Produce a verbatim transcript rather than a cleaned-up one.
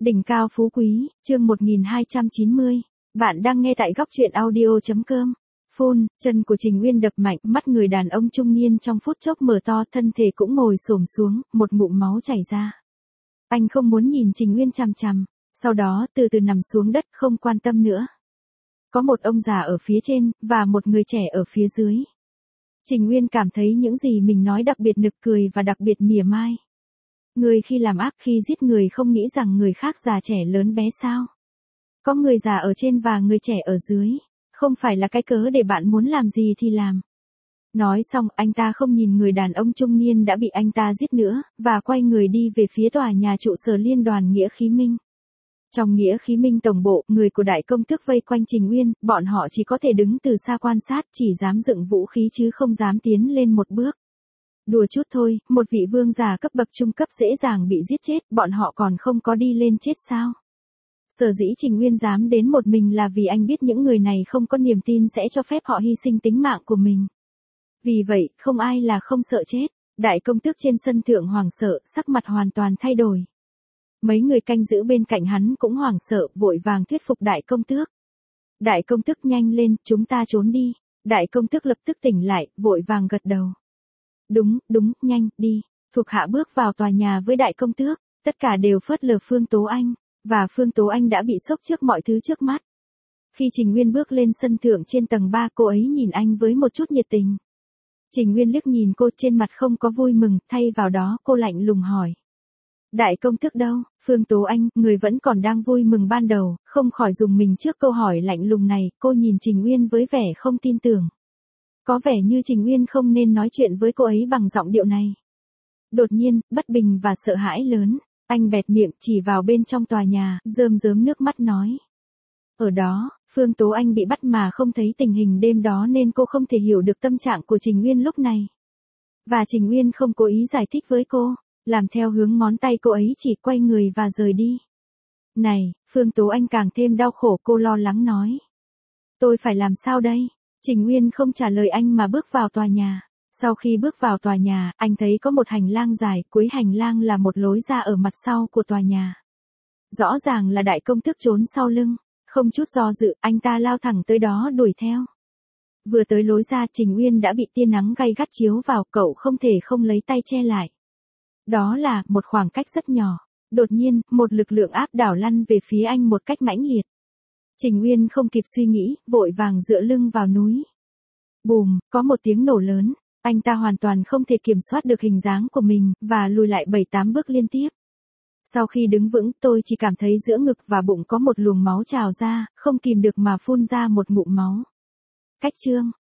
Đỉnh cao phú quý, chương một nghìn hai trăm chín mươi. Bạn đang nghe tại góc truyện audio chấm com. Phun, chân của Trình Uyên đập mạnh, mắt người đàn ông trung niên trong phút chốc mở to, thân thể cũng ngồi xổm xuống, một ngụm máu chảy ra. Anh không muốn nhìn Trình Uyên chằm chằm, sau đó từ từ nằm xuống đất không quan tâm nữa. Có một ông già ở phía trên, và một người trẻ ở phía dưới. Trình Uyên cảm thấy những gì mình nói đặc biệt nực cười và đặc biệt mỉa mai. Người khi làm ác khi giết người không nghĩ rằng người khác già trẻ lớn bé sao. Có người già ở trên và người trẻ ở dưới, không phải là cái cớ để bạn muốn làm gì thì làm. Nói xong anh ta không nhìn người đàn ông trung niên đã bị anh ta giết nữa, và quay người đi về phía tòa nhà trụ sở liên đoàn Nghĩa Khí Minh. Trong Nghĩa Khí Minh tổng bộ, người của đại công tước vây quanh Trình Uyên, bọn họ chỉ có thể đứng từ xa quan sát, chỉ dám dựng vũ khí chứ không dám tiến lên một bước. Đùa chút thôi, một vị vương giả cấp bậc trung cấp dễ dàng bị giết chết, bọn họ còn không có đi lên chết sao? Sở dĩ Trình Uyên dám đến một mình là vì anh biết những người này không có niềm tin sẽ cho phép họ hy sinh tính mạng của mình. Vì vậy, không ai là không sợ chết. Đại công tước trên sân thượng hoảng sợ, sắc mặt hoàn toàn thay đổi. Mấy người canh giữ bên cạnh hắn cũng hoảng sợ, vội vàng thuyết phục đại công tước. Đại công tước nhanh lên, chúng ta trốn đi. Đại công tước lập tức tỉnh lại, vội vàng gật đầu. Đúng, đúng, nhanh, đi. Thuộc hạ bước vào tòa nhà với đại công tước, tất cả đều phớt lờ Phương Tố Anh, và Phương Tố Anh đã bị sốc trước mọi thứ trước mắt. Khi Trình Uyên bước lên sân thượng trên tầng ba, cô ấy nhìn anh với một chút nhiệt tình. Trình Uyên liếc nhìn cô, trên mặt không có vui mừng, thay vào đó cô lạnh lùng hỏi. Đại công tước đâu? Phương Tố Anh, người vẫn còn đang vui mừng ban đầu, không khỏi dùng mình trước câu hỏi lạnh lùng này, cô nhìn Trình Uyên với vẻ không tin tưởng. Có vẻ như Trình Uyên không nên nói chuyện với cô ấy bằng giọng điệu này. Đột nhiên, bất bình và sợ hãi lớn, anh bẹt miệng chỉ vào bên trong tòa nhà, rơm rớm nước mắt nói. Ở đó, Phương Tố Anh bị bắt mà không thấy tình hình đêm đó nên cô không thể hiểu được tâm trạng của Trình Uyên lúc này. Và Trình Uyên không cố ý giải thích với cô, làm theo hướng ngón tay cô ấy chỉ, quay người và rời đi. Này, Phương Tố Anh càng thêm đau khổ, cô lo lắng nói. Tôi phải làm sao đây? Trình Uyên không trả lời anh mà bước vào tòa nhà. Sau khi bước vào tòa nhà, anh thấy có một hành lang dài, cuối hành lang là một lối ra ở mặt sau của tòa nhà. Rõ ràng là đại công tước trốn sau lưng, không chút do dự, anh ta lao thẳng tới đó đuổi theo. Vừa tới lối ra, Trình Uyên đã bị tia nắng gay gắt chiếu vào, cậu không thể không lấy tay che lại. Đó là một khoảng cách rất nhỏ. Đột nhiên, một lực lượng áp đảo lăn về phía anh một cách mãnh liệt. Trình Uyên không kịp suy nghĩ, vội vàng dựa lưng vào núi. Bùm, có một tiếng nổ lớn, anh ta hoàn toàn không thể kiểm soát được hình dáng của mình, và lùi lại bảy tám bước liên tiếp. Sau khi đứng vững, tôi chỉ cảm thấy giữa ngực và bụng có một luồng máu trào ra, không kìm được mà phun ra một ngụm máu. Cách chương,